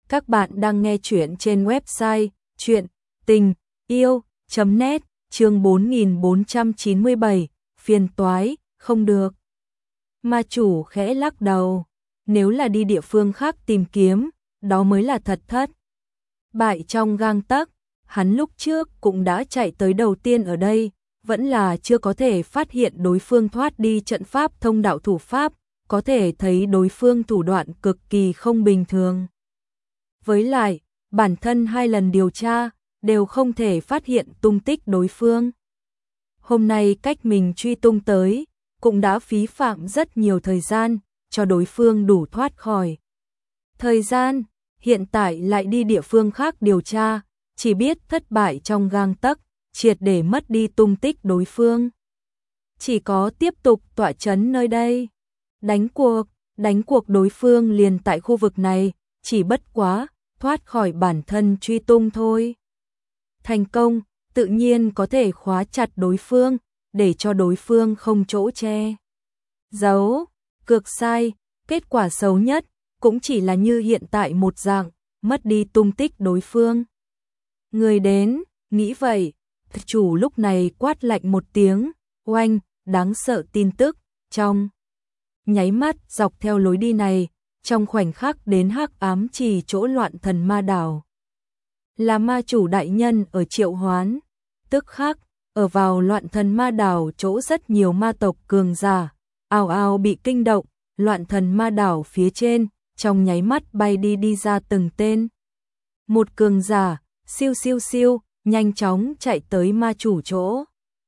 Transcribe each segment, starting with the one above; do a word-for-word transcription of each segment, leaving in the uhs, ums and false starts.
Các bạn đang nghe chuyện trên website chuyện tình yêu chấm net, chương bốn nghìn bốn trăm chín mươi bảy, phiền toái, không được. Ma chủ khẽ lắc đầu, nếu là đi địa phương khác tìm kiếm, đó mới là thật thất. Bại trong gang tấc, hắn lúc trước cũng đã chạy tới đầu tiên ở đây, vẫn là chưa có thể phát hiện đối phương thoát đi trận pháp thông đạo thủ pháp, có thể thấy đối phương thủ đoạn cực kỳ không bình thường. Với lại, bản thân hai lần điều tra, đều không thể phát hiện tung tích đối phương. Hôm nay cách mình truy tung tới, cũng đã phí phạm rất nhiều thời gian, cho đối phương đủ thoát khỏi. Thời gian, hiện tại lại đi địa phương khác điều tra, chỉ biết thất bại trong gang tấc, triệt để mất đi tung tích đối phương. Chỉ có tiếp tục tọa trấn nơi đây. Đánh cuộc, đánh cuộc đối phương liền tại khu vực này, chỉ bất quá, thoát khỏi bản thân truy tung thôi. Thành công, tự nhiên có thể khóa chặt đối phương, để cho đối phương không chỗ che giấu. Cược sai, kết quả xấu nhất, cũng chỉ là như hiện tại một dạng, mất đi tung tích đối phương. Người đến, nghĩ vậy, chủ lúc này quát lạnh một tiếng, oanh, đáng sợ tin tức, trong nháy mắt dọc theo lối đi này, trong khoảnh khắc đến hắc ám trì chỗ loạn thần ma đảo. Là ma chủ đại nhân ở triệu hoán, tức khắc, ở vào loạn thần ma đảo chỗ rất nhiều ma tộc cường giả, ào ào bị kinh động, loạn thần ma đảo phía trên, trong nháy mắt bay đi đi ra từng tên. Một cường giả, siêu siêu siêu, nhanh chóng chạy tới ma chủ chỗ.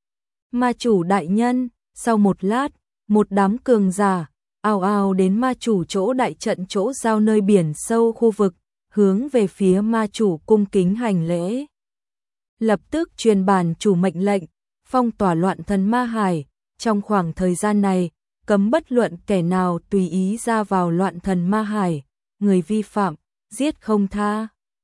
Ma chủ đại nhân, sau một lát, một đám cường giả, ào ào đến ma chủ chỗ đại trận chỗ giao nơi biển sâu khu vực, hướng về phía ma chủ cung kính hành lễ. Lập tức truyền bản chủ mệnh lệnh, phong tỏa loạn thần ma hải, trong khoảng thời gian này, cấm bất luận kẻ nào tùy ý ra vào loạn thần ma hải, người vi phạm, giết không tha.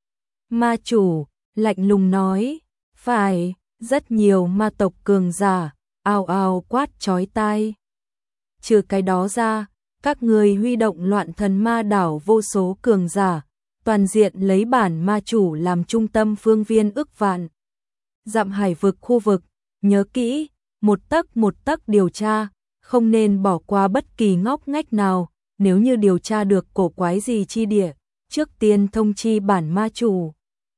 Ma chủ, lạnh lùng nói, phải, rất nhiều ma tộc cường giả, ào ào quát chói tai. Trừ cái đó ra, các người huy động loạn thần ma đảo vô số cường giả, toàn diện lấy bản ma chủ làm trung tâm phương viên ức vạn. Dặm hải vực khu vực, nhớ kỹ, một tấc một tấc điều tra, không nên bỏ qua bất kỳ ngóc ngách nào, nếu như điều tra được cổ quái gì chi địa, trước tiên thông chi bản ma chủ.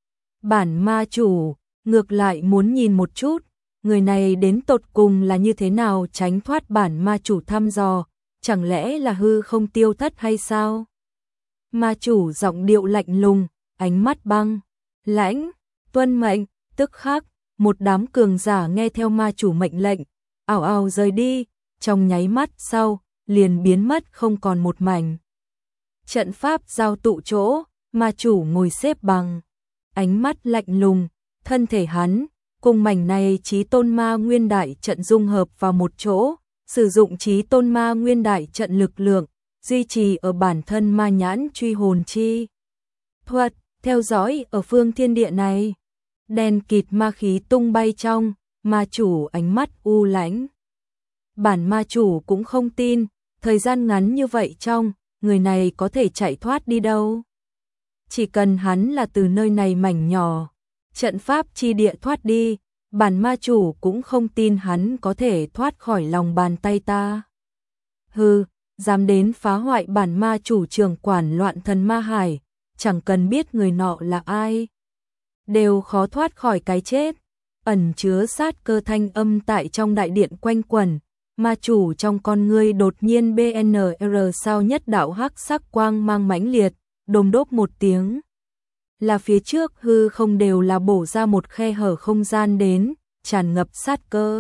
Bản ma chủ, ngược lại muốn nhìn một chút, người này đến tột cùng là như thế nào tránh thoát bản ma chủ thăm dò, chẳng lẽ là hư không tiêu thất hay sao? Ma chủ giọng điệu lạnh lùng, ánh mắt băng, lãnh, tuân mệnh, tức khắc, một đám cường giả nghe theo ma chủ mệnh lệnh, ảo ảo rời đi, trong nháy mắt sau, liền biến mất không còn một mảnh. Trận pháp giao tụ chỗ, ma chủ ngồi xếp bằng, ánh mắt lạnh lùng, thân thể hắn, cùng mảnh này chí tôn ma nguyên đại trận dung hợp vào một chỗ, sử dụng chí tôn ma nguyên đại trận lực lượng, duy trì ở bản thân ma nhãn truy hồn chi thuật, theo dõi ở phương thiên địa này. Đen kịt ma khí tung bay trong, ma chủ ánh mắt u lãnh. Bản ma chủ cũng không tin, thời gian ngắn như vậy trong, người này có thể chạy thoát đi đâu. Chỉ cần hắn là từ nơi này mảnh nhỏ, trận pháp chi địa thoát đi, bản ma chủ cũng không tin hắn có thể thoát khỏi lòng bàn tay ta. Hừ, dám đến phá hoại bản ma chủ trưởng quản loạn thần ma hải, chẳng cần biết người nọ là ai, đều khó thoát khỏi cái chết. Ẩn chứa sát cơ thanh âm tại trong đại điện quanh quẩn, ma chủ trong con ngươi đột nhiên bê en rờ sao nhất đạo hắc sắc quang mang mãnh liệt, đồm đốp một tiếng. Là phía trước hư không đều là bổ ra một khe hở không gian đến, tràn ngập sát cơ.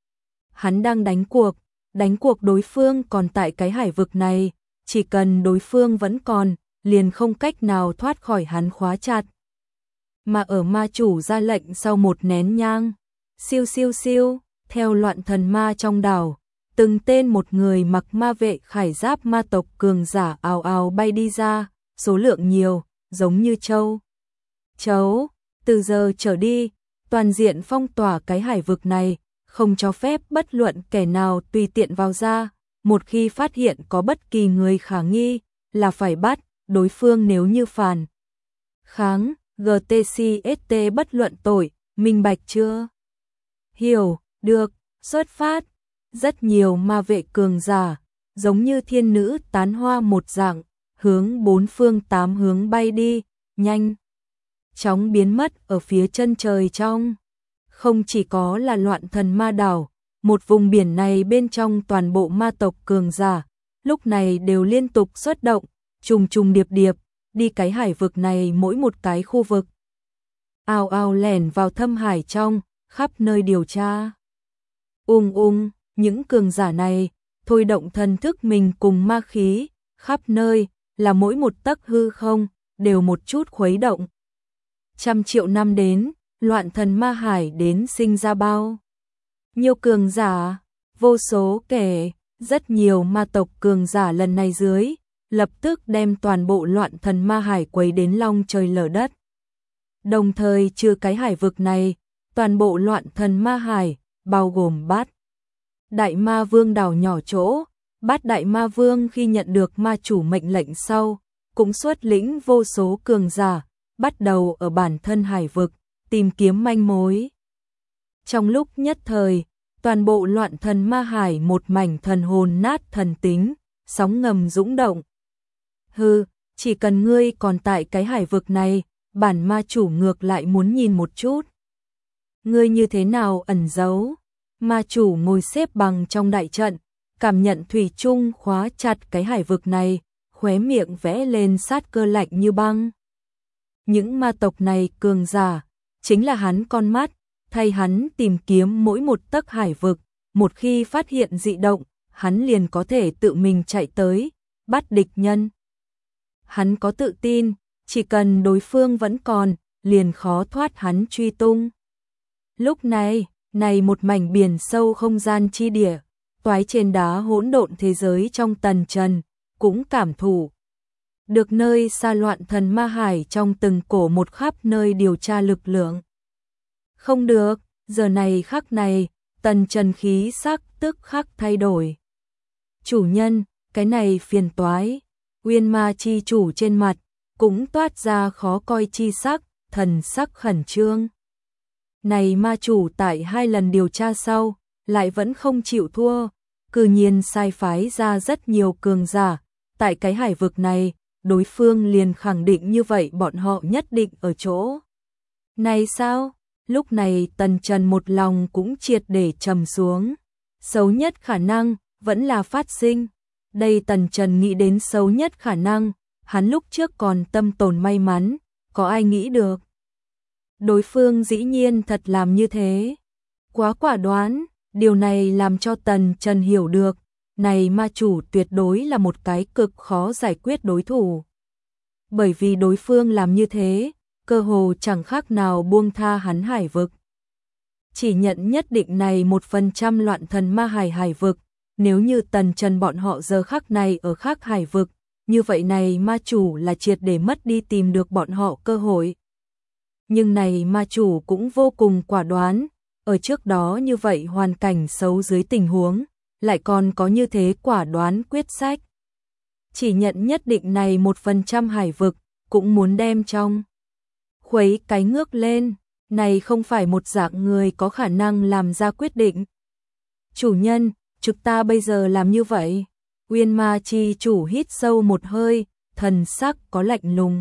Hắn đang đánh cuộc, đánh cuộc đối phương còn tại cái hải vực này, chỉ cần đối phương vẫn còn, liền không cách nào thoát khỏi hắn khóa chặt. Mà ở ma chủ ra lệnh sau một nén nhang, siêu siêu siêu, theo loạn thần ma trong đảo, từng tên một người mặc ma vệ khải giáp ma tộc cường giả ào ào bay đi ra, số lượng nhiều, giống như châu chấu. Từ giờ trở đi, toàn diện phong tỏa cái hải vực này, không cho phép bất luận kẻ nào tùy tiện vào ra, một khi phát hiện có bất kỳ người khả nghi, là phải bắt, đối phương nếu như phản kháng, giê tê xê ét tê bất luận tội, minh bạch chưa? Hiểu, được, xuất phát. Rất nhiều ma vệ cường giả, giống như thiên nữ tán hoa một dạng, hướng bốn phương tám hướng bay đi, nhanh chóng biến mất ở phía chân trời trong. Không chỉ có là Loạn Thần Ma đảo, một vùng biển này bên trong toàn bộ ma tộc cường giả, lúc này đều liên tục xuất động, trùng trùng điệp điệp, đi cái hải vực này mỗi một cái khu vực. Ào ào lẻn vào thâm hải trong, khắp nơi điều tra. Ung ung, những cường giả này, thôi động thần thức mình cùng ma khí, khắp nơi, là mỗi một tấc hư không, đều một chút khuấy động. Trăm triệu năm đến, Loạn Thần Ma hải đến sinh ra bao nhiều cường giả, vô số kể, rất nhiều ma tộc cường giả lần này dưới, lập tức đem toàn bộ Loạn Thần Ma hải quấy đến long trời lở đất. Đồng thời trừ cái hải vực này, toàn bộ Loạn Thần Ma hải, bao gồm Bát Đại Ma Vương đảo nhỏ chỗ, Bát Đại Ma Vương khi nhận được ma chủ mệnh lệnh sau, cũng xuất lĩnh vô số cường giả, bắt đầu ở bản thân hải vực, tìm kiếm manh mối. Trong lúc nhất thời, toàn bộ Loạn Thần Ma hải một mảnh thần hồn nát thần tính, sóng ngầm dũng động. Hừ, chỉ cần ngươi còn tại cái hải vực này, bản ma chủ ngược lại muốn nhìn một chút. Ngươi như thế nào ẩn giấu? Ma chủ ngồi xếp bằng trong đại trận, cảm nhận thủy chung khóa chặt cái hải vực này, khóe miệng vẽ lên sát cơ lạnh như băng. Những ma tộc này cường giả, chính là hắn con mắt, thay hắn tìm kiếm mỗi một tấc hải vực, một khi phát hiện dị động, hắn liền có thể tự mình chạy tới, bắt địch nhân. Hắn có tự tin, chỉ cần đối phương vẫn còn, liền khó thoát hắn truy tung. Lúc này, này một mảnh biển sâu không gian chi địa, toái trên đá hỗn độn thế giới trong tần trần, cũng cảm thụ được nơi xa Loạn Thần Ma hải trong từng cổ một khắp nơi điều tra lực lượng. Không được, giờ này khắc này, tần trần khí sắc tức khắc thay đổi. Chủ nhân, cái này phiền toái, Uyên Ma chi chủ trên mặt, cũng toát ra khó coi chi sắc, thần sắc khẩn trương. Này ma chủ tại hai lần điều tra sau, lại vẫn không chịu thua, cư nhiên sai phái ra rất nhiều cường giả, tại cái hải vực này, đối phương liền khẳng định như vậy bọn họ nhất định ở chỗ. Này sao? Lúc này tần trần một lòng cũng triệt để trầm xuống. Xấu nhất khả năng, vẫn là phát sinh. Đây tần trần nghĩ đến xấu nhất khả năng, hắn lúc trước còn tâm tồn may mắn, có ai nghĩ được. Đối phương dĩ nhiên thật làm như thế. Quá quả đoán, điều này làm cho tần trần hiểu được, này ma chủ tuyệt đối là một cái cực khó giải quyết đối thủ. Bởi vì đối phương làm như thế, cơ hồ chẳng khác nào buông tha hắn hải vực. Chỉ nhận nhất định này một phần trăm Loạn Thần Ma hải hải vực, nếu như tần trần bọn họ giờ khắc này ở khác hải vực, như vậy này ma chủ là triệt để mất đi tìm được bọn họ cơ hội. Nhưng này ma chủ cũng vô cùng quả đoán, ở trước đó như vậy hoàn cảnh xấu dưới tình huống, lại còn có như thế quả đoán quyết sách. Chỉ nhận nhất định này một phần trăm hải vực, cũng muốn đem trong. Khuấy cái ngước lên, này không phải một dạng người có khả năng làm ra quyết định. Chủ nhân, chúng ta bây giờ làm như vậy. Uyên Ma chi chủ hít sâu một hơi, thần sắc có lạnh lùng.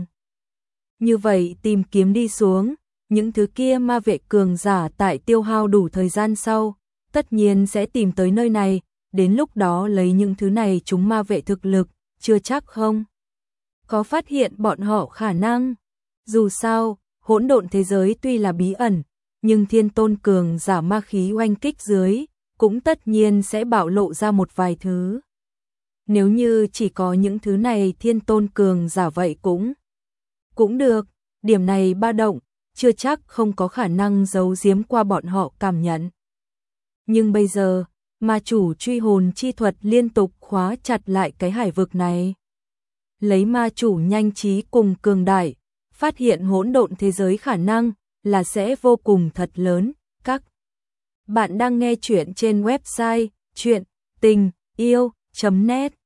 Như vậy tìm kiếm đi xuống, những thứ kia ma vệ cường giả tại tiêu hao đủ thời gian sau, tất nhiên sẽ tìm tới nơi này, đến lúc đó lấy những thứ này chúng ma vệ thực lực, chưa chắc không. Có phát hiện bọn họ khả năng. Dù sao, hỗn độn thế giới tuy là bí ẩn, nhưng thiên tôn cường giả ma khí oanh kích dưới, cũng tất nhiên sẽ bạo lộ ra một vài thứ. Nếu như chỉ có những thứ này thiên tôn cường giả vậy cũng cũng được, điểm này ba động, chưa chắc không có khả năng giấu giếm qua bọn họ cảm nhận. Nhưng bây giờ, ma chủ truy hồn chi thuật liên tục khóa chặt lại cái hải vực này. Lấy ma chủ nhanh trí cùng cường đại, phát hiện hỗn độn thế giới khả năng là sẽ vô cùng thật lớn. Các bạn đang nghe chuyện trên website chuyện tình yêu chấm net